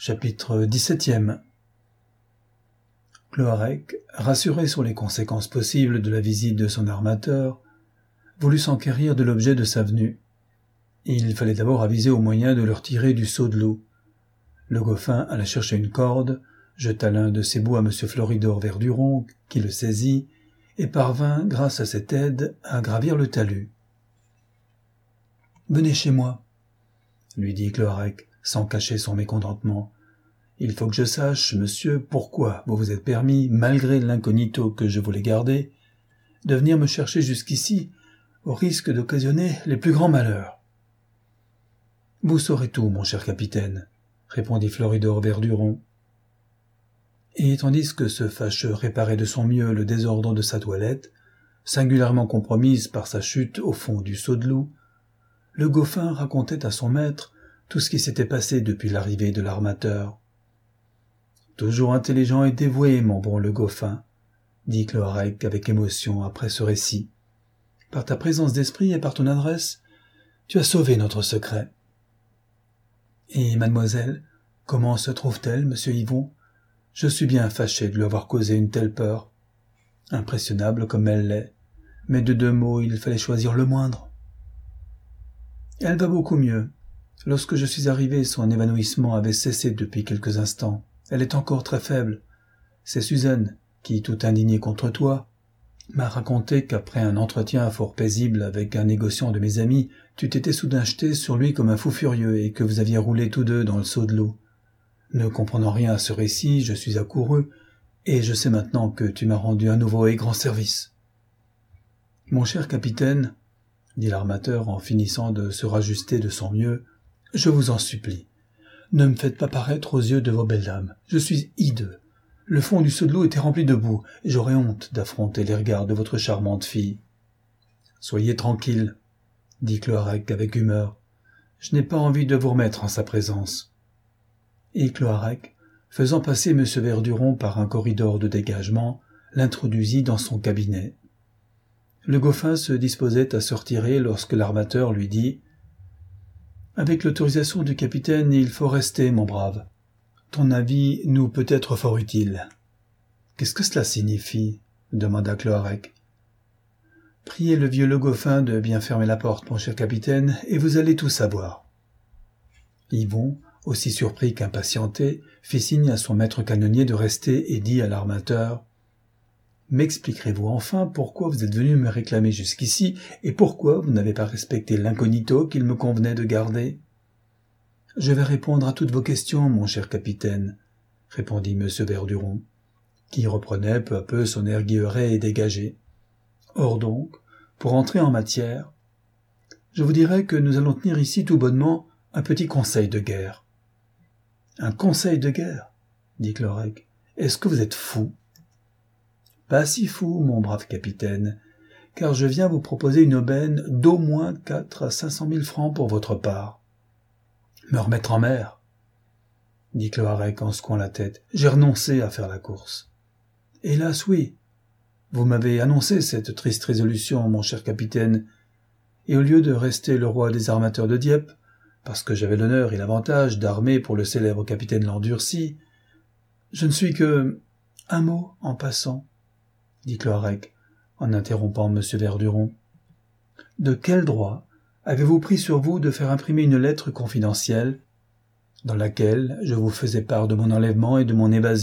Chapitre 17e. Cloarec, rassuré sur les conséquences possibles de la visite de son armateur, voulut s'enquérir de l'objet de sa venue. Il fallait d'abord aviser au moyen de le retirer du seau de l'eau. Le Gofin alla chercher une corde, jeta l'un de ses bouts à M. Floridor Verduron, qui le saisit, et parvint, grâce à cette aide, à gravir le talus. « Venez chez moi, » lui dit Cloarec, sans cacher son mécontentement. « Il faut que je sache, monsieur, pourquoi vous vous êtes permis, malgré l'incognito que je voulais garder, de venir me chercher jusqu'ici, au risque d'occasionner les plus grands malheurs. »« Vous saurez tout, mon cher capitaine, » répondit Floridor Verduron. Et tandis que ce fâcheux réparait de son mieux le désordre de sa toilette, singulièrement compromise par sa chute au fond du seau de loup, le Gofin racontait à son maître tout ce qui s'était passé depuis l'arrivée de l'armateur. « Toujours intelligent et dévoué, mon bon le Gofin, » dit Cloarec avec émotion après ce récit. « Par ta présence d'esprit et par ton adresse, tu as sauvé notre secret. »« Et mademoiselle, comment se trouve-t-elle, monsieur Yvon ? Je suis bien fâché de lui avoir causé une telle peur. Impressionnable comme elle l'est, mais de 2 mots il fallait choisir le moindre. »« Elle va beaucoup mieux. Lorsque je suis arrivé, son évanouissement avait cessé depuis quelques instants. Elle est encore très faible. C'est Suzanne, qui, tout indignée contre toi, m'a raconté qu'après un entretien fort paisible avec un négociant de mes amis, tu t'étais soudain jeté sur lui comme un fou furieux et que vous aviez roulé tous deux dans le seau de l'eau. Ne comprenant rien à ce récit, je suis accouru, et je sais maintenant que tu m'as rendu un nouveau et grand service. « Mon cher capitaine, » dit l'armateur en finissant de se rajuster de son mieux, « je vous en supplie. Ne me faites pas paraître aux yeux de vos belles dames. Je suis hideux. Le fond du seau de l'eau était rempli de boue, et j'aurais honte d'affronter les regards de votre charmante fille. »« Soyez tranquille, » dit Cloarec avec humeur. « Je n'ai pas envie de vous remettre en sa présence. » Et Cloarec, faisant passer M. Verduron par un corridor de dégagement, l'introduisit dans son cabinet. Le Gofin se disposait à se retirer lorsque l'armateur lui dit « Avec l'autorisation du capitaine, il faut rester, mon brave. Ton avis nous peut être fort utile. »« Qu'est-ce que cela signifie ?» demanda Cloarec. « Priez le vieux Le Gofin de bien fermer la porte, mon cher capitaine, et vous allez tout savoir. » Yvon, aussi surpris qu'impatienté, fit signe à son maître canonnier de rester et dit à l'armateur « M'expliquerez-vous enfin pourquoi vous êtes venu me réclamer jusqu'ici et pourquoi vous n'avez pas respecté l'incognito qu'il me convenait de garder ?»« Je vais répondre à toutes vos questions, mon cher capitaine, » répondit M. Verduron, qui reprenait peu à peu son air guilleret et dégagé. « Or donc, pour entrer en matière, je vous dirai que nous allons tenir ici tout bonnement un petit conseil de guerre. »« Un conseil de guerre ?» dit Cloarec. « Est-ce que vous êtes fou ?»« Pas si fou, mon brave capitaine, car je viens vous proposer une aubaine d'au moins 400 à 500 000 francs pour votre part. »« Me remettre en mer ?» dit Cloarec en secouant la tête. « J'ai renoncé à faire la course. »« Hélas, oui. Vous m'avez annoncé cette triste résolution, mon cher capitaine, et au lieu de rester le roi des armateurs de Dieppe, parce que j'avais l'honneur et l'avantage d'armer pour le célèbre capitaine Landurci, je ne suis que... Un mot en passant, dit Cloarec, en interrompant M. Verduron. De quel droit avez-vous pris sur vous de faire imprimer une lettre confidentielle, dans laquelle je vous faisais part de mon enlèvement et de mon évasion ?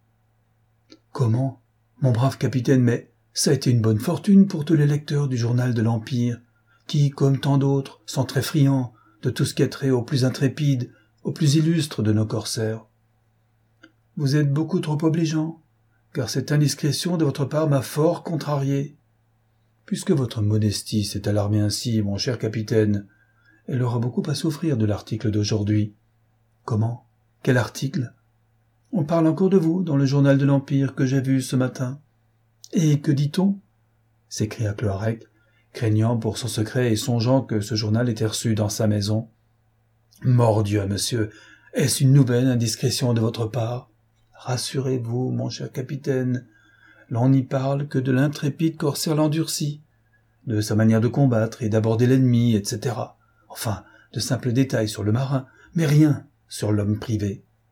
Comment, mon brave capitaine, mais ça a été une bonne fortune pour tous les lecteurs du journal de l'Empire, qui, comme tant d'autres, sont très friands de tout ce qui a trait au plus intrépide, au plus illustre de nos corsaires. Vous êtes beaucoup trop obligeant, car cette indiscrétion de votre part m'a fort contrarié. Puisque votre modestie s'est alarmée ainsi, mon cher capitaine, elle aura beaucoup à souffrir de l'article d'aujourd'hui. Comment ? Quel article ? On parle encore de vous dans le journal de l'Empire que j'ai vu ce matin. Et que dit-on ? S'écria Cloarec, craignant pour son secret et songeant que ce journal était reçu dans sa maison. « Mordieu, monsieur, est-ce une nouvelle indiscrétion de votre part ? Rassurez-vous, mon cher capitaine, l'on n'y parle que de l'intrépide corsaire Landurci, de sa manière de combattre et d'aborder l'ennemi, etc. Enfin, de simples détails sur le marin, mais rien sur l'homme privé.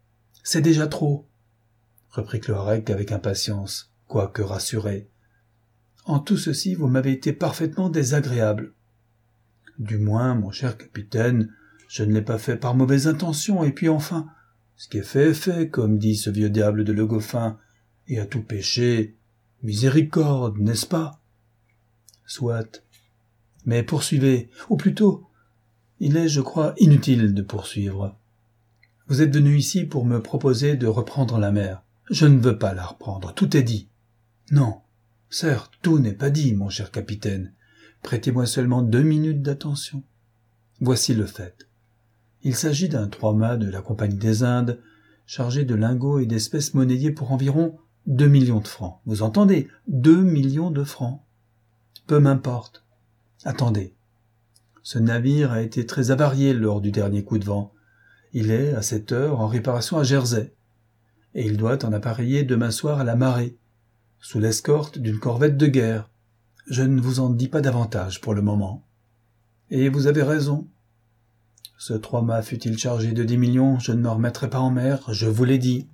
c'est déjà trop, reprit Cloarec avec impatience, quoique rassuré. En tout ceci, vous m'avez été parfaitement désagréable. Du moins, mon cher capitaine, je ne l'ai pas fait par mauvaise intention, et puis enfin, ce qui est fait, comme dit ce vieux diable de Le Goffin, et à tout péché, miséricorde, n'est-ce pas? Soit. Mais poursuivez, ou plutôt, il est, je crois, inutile de poursuivre. Vous êtes venu ici pour me proposer de reprendre la mer. Je ne veux pas la reprendre, tout est dit. Non, certes, tout n'est pas dit, mon cher capitaine. Prêtez-moi seulement 2 minutes d'attention. Voici le fait. Il s'agit d'un 3-mâts de la Compagnie des Indes, chargé de lingots et d'espèces monnayées pour environ 2 millions de francs. Vous entendez? 2 millions de francs. Peu m'importe. Attendez. Ce navire a été très avarié lors du dernier coup de vent. Il est, à cette heure, en réparation à Jersey. Et il doit en appareiller demain soir à la marée, sous l'escorte d'une corvette de guerre. Je ne vous en dis pas davantage pour le moment. Et vous avez raison. Ce 3-mâts fût-il chargé de 10 millions, je ne me remettrai pas en mer, je vous l'ai dit.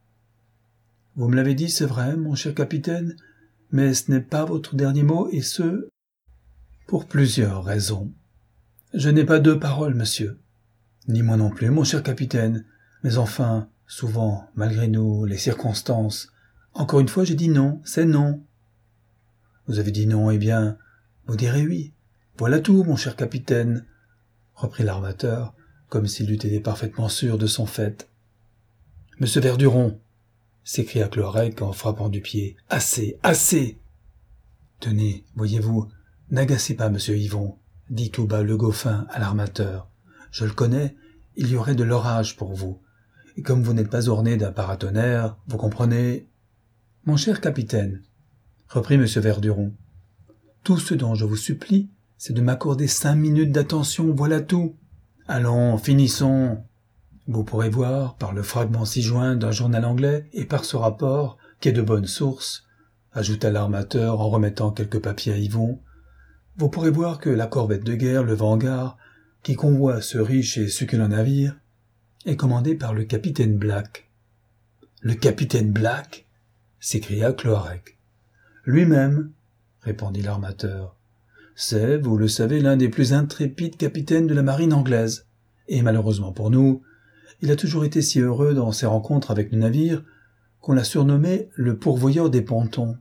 Vous me l'avez dit, c'est vrai, mon cher capitaine, mais ce n'est pas votre dernier mot, et ce, pour plusieurs raisons. Je n'ai pas 2 paroles, monsieur. Ni moi non plus, mon cher capitaine. Mais enfin, souvent, malgré nous, les circonstances. Encore une fois, j'ai dit non, c'est non. Vous avez dit non, eh bien, vous direz oui. Voilà tout, mon cher capitaine, reprit l'armateur, comme s'il eût été parfaitement sûr de son fait. Monsieur Verduron, s'écria Cloarec en frappant du pied. Assez, assez! Tenez, voyez-vous, n'agacez pas monsieur Yvon, dit tout bas Le Goffin à l'armateur. Je le connais, il y aurait de l'orage pour vous. Et comme vous n'êtes pas orné d'un paratonnerre, vous comprenez. Mon cher capitaine, reprit monsieur Verduron, tout ce dont je vous supplie, c'est de m'accorder 5 minutes d'attention, voilà tout. Allons, finissons. Vous pourrez voir, par le fragment ci-joint d'un journal anglais, et par ce rapport, qui est de bonne source, ajouta l'armateur en remettant quelques papiers à Yvon, vous pourrez voir que la corvette de guerre, le Vanguard, qui convoie ce riche et succulent navire, est commandée par le capitaine Black. Le capitaine Black? S'écria Cloarec. Lui-même, répondit l'armateur. C'est, vous le savez, l'un des plus intrépides capitaines de la marine anglaise, et malheureusement pour nous, il a toujours été si heureux dans ses rencontres avec le navire qu'on l'a surnommé le pourvoyeur des pontons.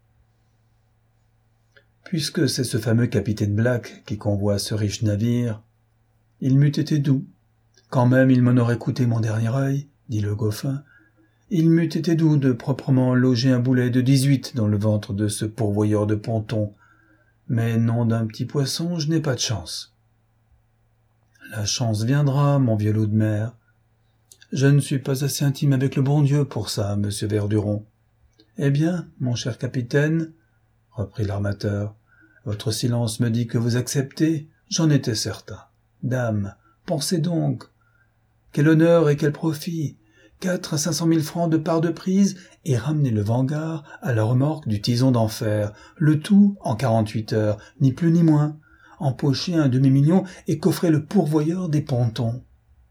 Puisque c'est ce fameux capitaine Black qui convoie ce riche navire, il m'eût été doux. Quand même il m'en aurait coûté mon dernier œil, dit Le Goffin, il m'eût été doux de proprement loger un boulet de 18 dans le ventre de ce pourvoyeur de pontons, mais non d'un petit poisson, je n'ai pas de chance. La chance viendra, mon vieux loup de mer. Je ne suis pas assez intime avec le bon Dieu pour ça, monsieur Verduron. Eh bien, mon cher capitaine, reprit l'armateur, votre silence me dit que vous acceptez, j'en étais certain. Dame, pensez donc. Quel honneur et quel profit! 4 à 500 000 francs de part de prise et ramener le Vanguard à la remorque du Tison d'Enfer, le tout en 48 heures, ni plus ni moins, empocher un demi-million et coffrer le pourvoyeur des pontons.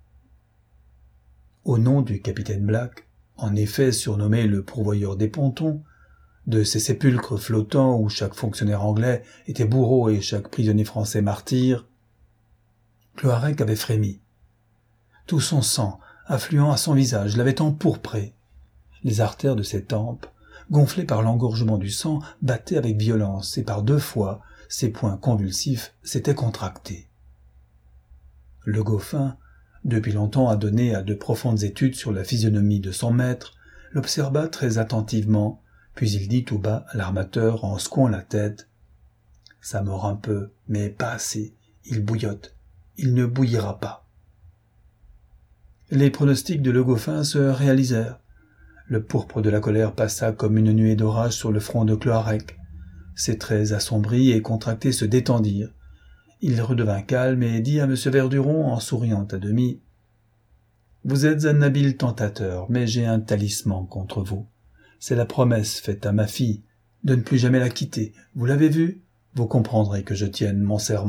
Au nom du capitaine Black, en effet surnommé le pourvoyeur des pontons, de ces sépulcres flottants où chaque fonctionnaire anglais était bourreau et chaque prisonnier français martyr, Cloarec avait frémi. Tout son sang, affluant à son visage, l'avait empourpré. Les artères de ses tempes, gonflées par l'engorgement du sang, battaient avec violence, et par 2 fois, ses poings convulsifs s'étaient contractés. Le Goffin, depuis longtemps adonné à de profondes études sur la physionomie de son maître, l'observa très attentivement, puis il dit tout bas à l'armateur en secouant la tête. « Ça mord un peu, mais pas assez. Il bouillotte. Il ne bouillira pas. » Les pronostics de Le Goffin se réalisèrent. Le pourpre de la colère passa comme une nuée d'orage sur le front de Cloarec. Ses traits assombris et contractés se détendirent. Il redevint calme et dit à M. Verduron en souriant à demi « Vous êtes un habile tentateur, mais j'ai un talisman contre vous. C'est la promesse faite à ma fille de ne plus jamais la quitter. Vous l'avez vue? Vous comprendrez que je tienne mon serment. »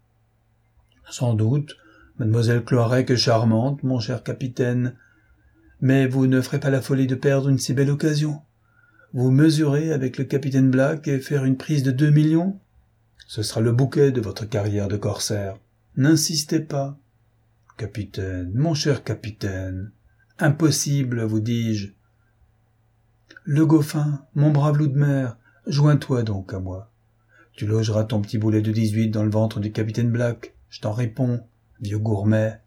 « Sans doute, mademoiselle Cloarec est charmante, mon cher capitaine, Mais vous ne ferez pas la folie de perdre une si belle occasion. Vous mesurez avec le capitaine Black et faire une prise de 2 millions? Ce sera le bouquet de votre carrière de corsaire. N'insistez pas. Capitaine, mon cher capitaine. Impossible, vous dis-je. Le Goffin, mon brave loup de mer, joins-toi donc à moi. Tu logeras ton petit boulet de 18 dans le ventre du capitaine Black, je t'en réponds, vieux gourmet.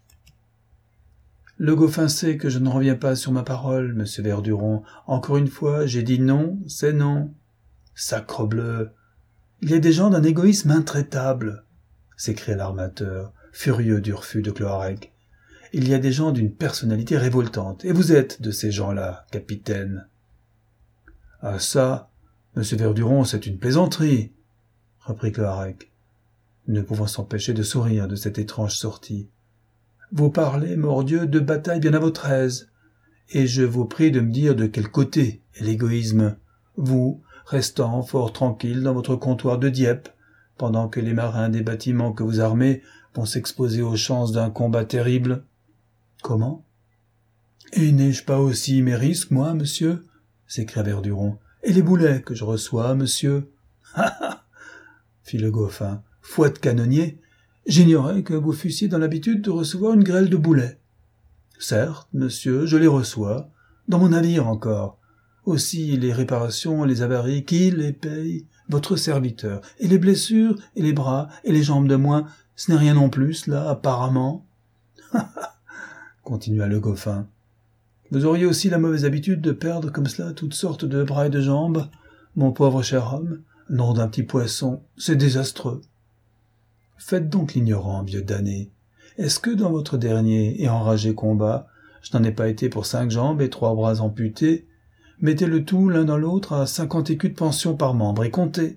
Le Goffin sait que je ne reviens pas sur ma parole, monsieur Verduron. Encore une fois, j'ai dit non, c'est non. Sacrebleu! Il y a des gens d'un égoïsme intraitable, s'écria l'armateur, furieux du refus de Cloarec. Il y a des gens d'une personnalité révoltante, et vous êtes de ces gens-là, capitaine. Ah ça, monsieur Verduron, c'est une plaisanterie, reprit Cloarec, ne pouvant s'empêcher de sourire de cette étrange sortie. Vous parlez, mordieu, de bataille bien à votre aise, et je vous prie de me dire de quel côté est l'égoïsme, vous, restant fort tranquille dans votre comptoir de Dieppe, pendant que les marins des bâtiments que vous armez vont s'exposer aux chances d'un combat terrible. Comment? Et n'ai-je pas aussi mes risques, moi, monsieur? S'écria Verduron. Et les boulets que je reçois, monsieur? Ha ha! Fit le Goffin. Foi de canonnier, j'ignorais que vous fussiez dans l'habitude de recevoir une grêle de boulets. Certes, monsieur, je les reçois, dans mon navire encore. Aussi les réparations et les avaries, qui les paye? Votre serviteur. Et les blessures, et les bras, et les jambes de moins, ce n'est rien non plus, là, apparemment. Continua le Goffin. Vous auriez aussi la mauvaise habitude de perdre comme cela toutes sortes de bras et de jambes, mon pauvre cher homme, nom d'un petit poisson, c'est désastreux. Faites donc l'ignorant, vieux damné. Est-ce que dans votre dernier et enragé combat, je n'en ai pas été pour 5 jambes et 3 bras amputés? Mettez le tout l'un dans l'autre à 50 écus de pension par membre et comptez.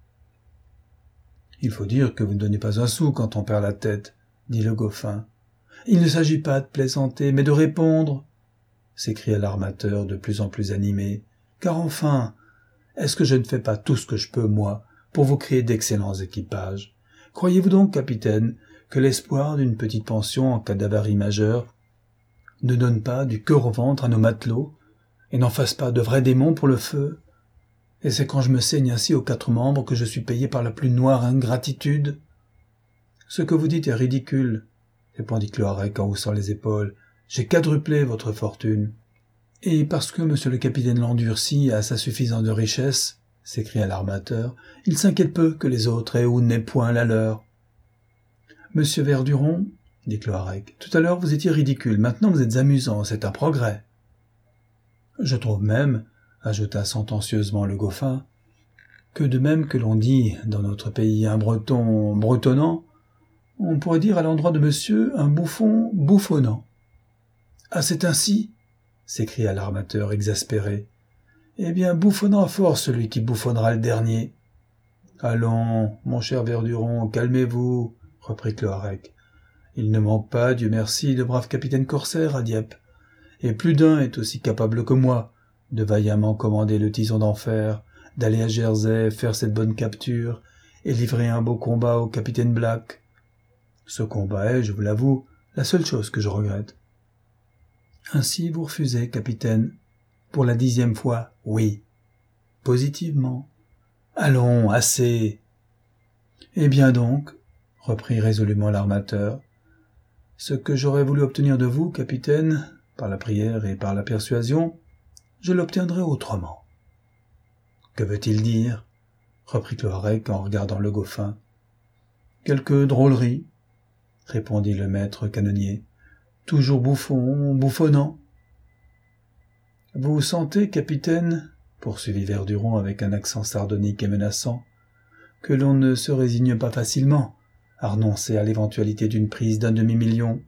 Il faut dire que vous ne donnez pas un sou quand on perd la tête, dit le Goffin. Il ne s'agit pas de plaisanter, mais de répondre, s'écria l'armateur de plus en plus animé. Car enfin, est-ce que je ne fais pas tout ce que je peux, moi, pour vous créer d'excellents équipages? Croyez-vous donc, capitaine, que l'espoir d'une petite pension en cas d'avarie majeure ne donne pas du cœur au ventre à nos matelots, et n'en fasse pas de vrais démons pour le feu? Et c'est quand je me saigne ainsi aux 4 membres que je suis payé par la plus noire ingratitude? Ce que vous dites est ridicule, répondit Cloarec en haussant les épaules. J'ai quadruplé votre fortune. Et parce que monsieur le capitaine l'endurci a sa suffisance de richesse, s'écria l'armateur, il s'inquiète peu que les autres aient ou n'aient point la leur. Monsieur Verduron, dit Cloarec, tout à l'heure vous étiez ridicule, maintenant vous êtes amusant, c'est un progrès. Je trouve même, ajouta sentencieusement le Goffin, que de même que l'on dit dans notre pays un breton bretonnant, on pourrait dire à l'endroit de monsieur un bouffon bouffonnant. Ah, c'est ainsi? S'écria l'armateur exaspéré. Eh bien, bouffonnant à force celui qui bouffonnera le dernier. Allons, mon cher Verduron, calmez-vous, reprit Cloarec. Il ne manque pas, Dieu merci, de braves capitaines corsaires à Dieppe, et plus d'un est aussi capable que moi de vaillamment commander le tison d'enfer, d'aller à Jersey faire cette bonne capture, et livrer un beau combat au capitaine Black. Ce combat est, je vous l'avoue, la seule chose que je regrette. Ainsi vous refusez, capitaine. Pour la 10e fois, oui. Positivement. Allons, assez. Eh bien donc, reprit résolument l'armateur, ce que j'aurais voulu obtenir de vous, capitaine, par la prière et par la persuasion, je l'obtiendrai autrement. Que veut-il dire? Reprit Cloarec en regardant le Goffin. Quelque drôlerie, répondit le maître canonnier. Toujours bouffon, bouffonnant. Vous sentez, capitaine, poursuivit Verduron avec un accent sardonique et menaçant, que l'on ne se résigne pas facilement à renoncer à l'éventualité d'une prise d'un demi-million.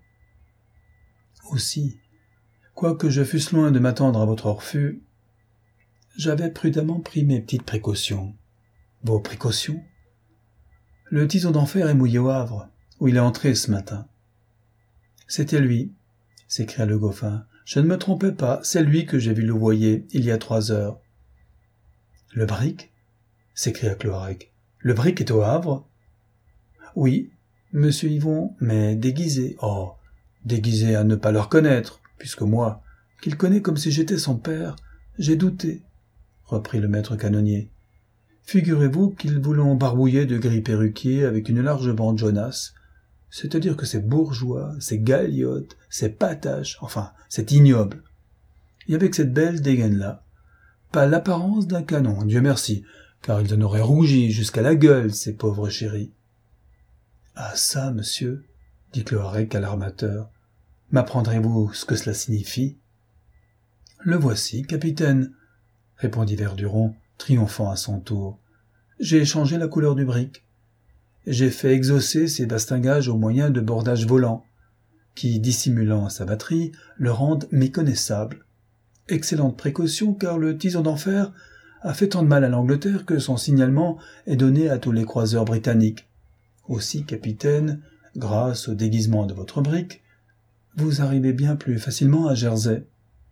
Aussi, quoique je fusse loin de m'attendre à votre refus, j'avais prudemment pris mes petites précautions. Vos précautions? Le tison d'enfer est mouillé au Havre, où il est entré ce matin. C'était lui, s'écria le Goffin. Je ne me trompais pas, c'est lui que j'ai vu louvoyer il y a 3 heures. Le brick? S'écria Cloarec. Le brick est au Havre? Oui, monsieur Yvon, mais déguisé. Oh, déguisé à ne pas le reconnaître, puisque moi, qu'il connaît comme si j'étais son père, j'ai douté, reprit le maître canonnier. Figurez-vous qu'ils vous l'ont barbouillé de gris perruquier avec une large bande jaunasse, c'est-à-dire que c'est bourgeois, c'est galiote, c'est patache, enfin, c'est ignoble. Et avec cette belle dégaine-là, pas l'apparence d'un canon, Dieu merci, car ils en auraient rougi jusqu'à la gueule, ces pauvres chéris. « Ah ça, monsieur, dit Cloarec à l'armateur, m'apprendrez-vous ce que cela signifie ?»« Le voici, capitaine, » répondit Verduron, triomphant à son tour. « J'ai changé la couleur du brick. J'ai fait exaucer ces bastingages au moyen de bordages volants, qui, dissimulant sa batterie, le rendent méconnaissable. Excellente précaution, car le tison d'enfer a fait tant de mal à l'Angleterre que son signalement est donné à tous les croiseurs britanniques. Aussi, capitaine, grâce au déguisement de votre brick, vous arrivez bien plus facilement à Jersey. »«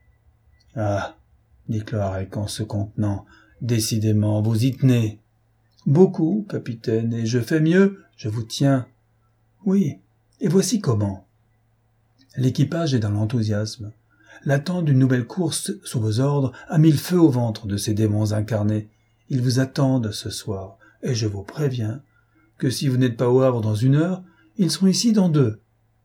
Ah, dit Cloarec en se contenant, décidément, vous y tenez. »« Beaucoup, capitaine, et je fais mieux, je vous tiens. »« Oui, et voici comment. L'équipage est dans l'enthousiasme. L'attente d'une nouvelle course sous vos ordres a mis le feu au ventre de ces démons incarnés. Ils vous attendent ce soir, et je vous préviens que si vous n'êtes pas au Havre dans 1 heure, ils seront ici dans 2.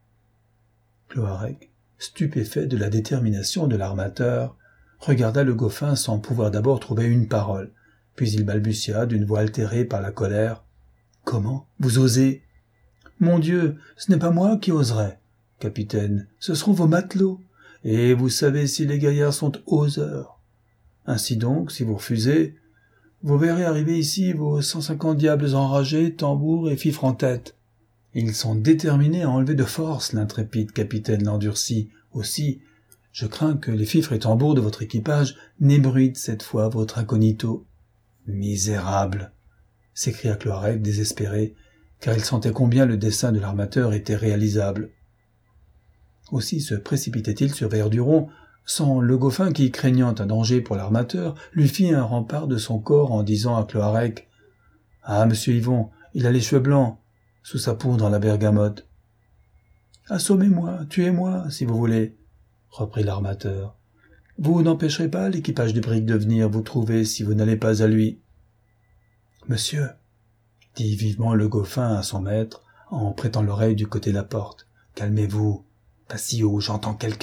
Cloarec, stupéfait de la détermination de l'armateur, regarda le Gofin sans pouvoir d'abord trouver une parole, puis il balbutia d'une voix altérée par la colère. « Comment ? Vous osez ? » ?»« Mon Dieu, ce n'est pas moi qui oserai, capitaine, ce seront vos matelots. Et vous savez si les gaillards sont oseurs. Ainsi donc, si vous refusez, vous verrez arriver ici vos 150 diables enragés, tambours et fifres en tête. Ils sont déterminés à enlever de force l'intrépide capitaine l'endurci. Aussi, je crains que les fifres et tambours de votre équipage n'ébruitent cette fois votre incognito. »« Misérable !» s'écria Cloarec désespéré, car il sentait combien le dessein de l'armateur était réalisable. Aussi se précipitait-il sur Verduron, sans le Gofin qui, craignant un danger pour l'armateur, lui fit un rempart de son corps en disant à Cloarec « Ah, monsieur Yvon, il a les cheveux blancs, sous sa poudre à la bergamote. »« Assommez-moi, tuez-moi, si vous voulez, » reprit l'armateur. « Vous n'empêcherez pas l'équipage du brick de venir vous trouver si vous n'allez pas à lui. »« Monsieur, » dit vivement le Gofin à son maître, en prêtant l'oreille du côté de la porte, « calmez-vous. Pas si haut, j'entends quelqu'un. »«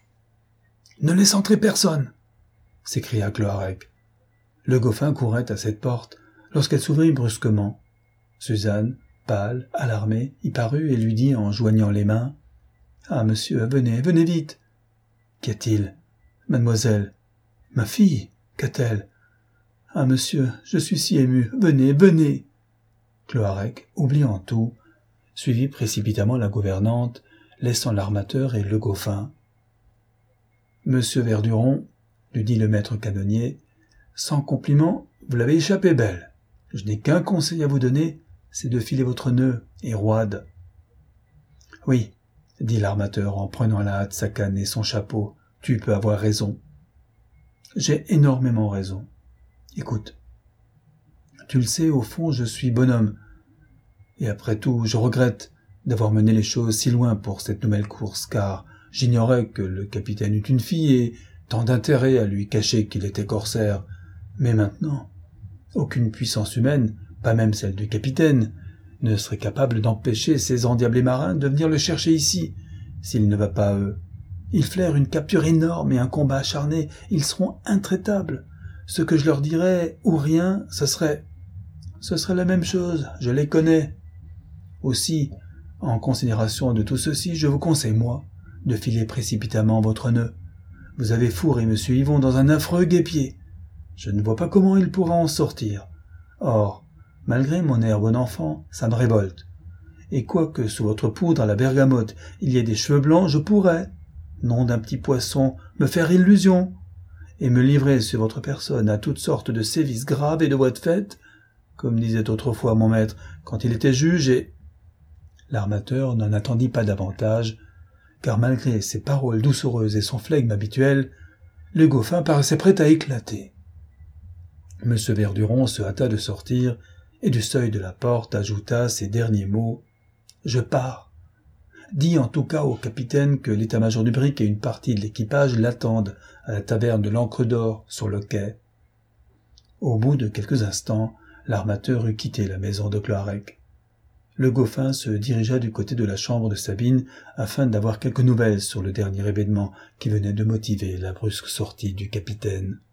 Ne laisse entrer personne !» s'écria Cloarec. Le Gofin courait à cette porte lorsqu'elle s'ouvrit brusquement. Suzanne, pâle, alarmée, y parut et lui dit en joignant les mains : « Ah, monsieur, venez, venez vite !»« Qu'y a-t-il ? Mademoiselle ?»« Ma fille, qu'a-t-elle ? » ?»« Ah, monsieur, je suis si ému, venez, venez !» Cloarec, oubliant tout, suivit précipitamment la gouvernante, laissant l'armateur et le Gofin. « Monsieur Verduron, » lui dit le maître canonnier, « sans compliment, vous l'avez échappé belle. Je n'ai qu'un conseil à vous donner, c'est de filer votre nœud et roide. »« Oui, » dit l'armateur en prenant à la hâte sa canne et son chapeau, « tu peux avoir raison. J'ai énormément raison. Écoute, tu le sais, au fond, je suis bonhomme, et après tout, je regrette d'avoir mené les choses si loin pour cette nouvelle course, car j'ignorais que le capitaine eût une fille et tant d'intérêt à lui cacher qu'il était corsaire. Mais maintenant, aucune puissance humaine, pas même celle du capitaine, ne serait capable d'empêcher ces endiablés marins de venir le chercher ici, s'il ne va pas à eux. Ils flairent une capture énorme et un combat acharné, ils seront intraitables. Ce que je leur dirais, ou rien, ce serait la même chose, je les connais. Aussi, en considération de tout ceci, je vous conseille, moi, de filer précipitamment votre nœud. Vous avez fourré M. Yvon dans un affreux guêpier. Je ne vois pas comment il pourra en sortir. Or, malgré mon air bon enfant, ça me révolte. Et quoique sous votre poudre à la bergamote il y ait des cheveux blancs, je pourrais, nom d'un petit poisson, me faire illusion, et me livrer sur votre personne à toutes sortes de sévices graves et de voies de fait, comme disait autrefois mon maître quand il était juge, et... L'armateur n'en attendit pas davantage, car malgré ses paroles doucereuses et son flegme habituel, le Gofin paraissait prêt à éclater. M. Verduron se hâta de sortir, et du seuil de la porte ajouta ces derniers mots : « Je pars. Dis en tout cas au capitaine que l'état-major du brick et une partie de l'équipage l'attendent à la taverne de l'Ancre d'Or sur le quai. » Au bout de quelques instants, l'armateur eut quitté la maison de Cloarec. Le Gofin se dirigea du côté de la chambre de Sabine afin d'avoir quelques nouvelles sur le dernier événement qui venait de motiver la brusque sortie du capitaine.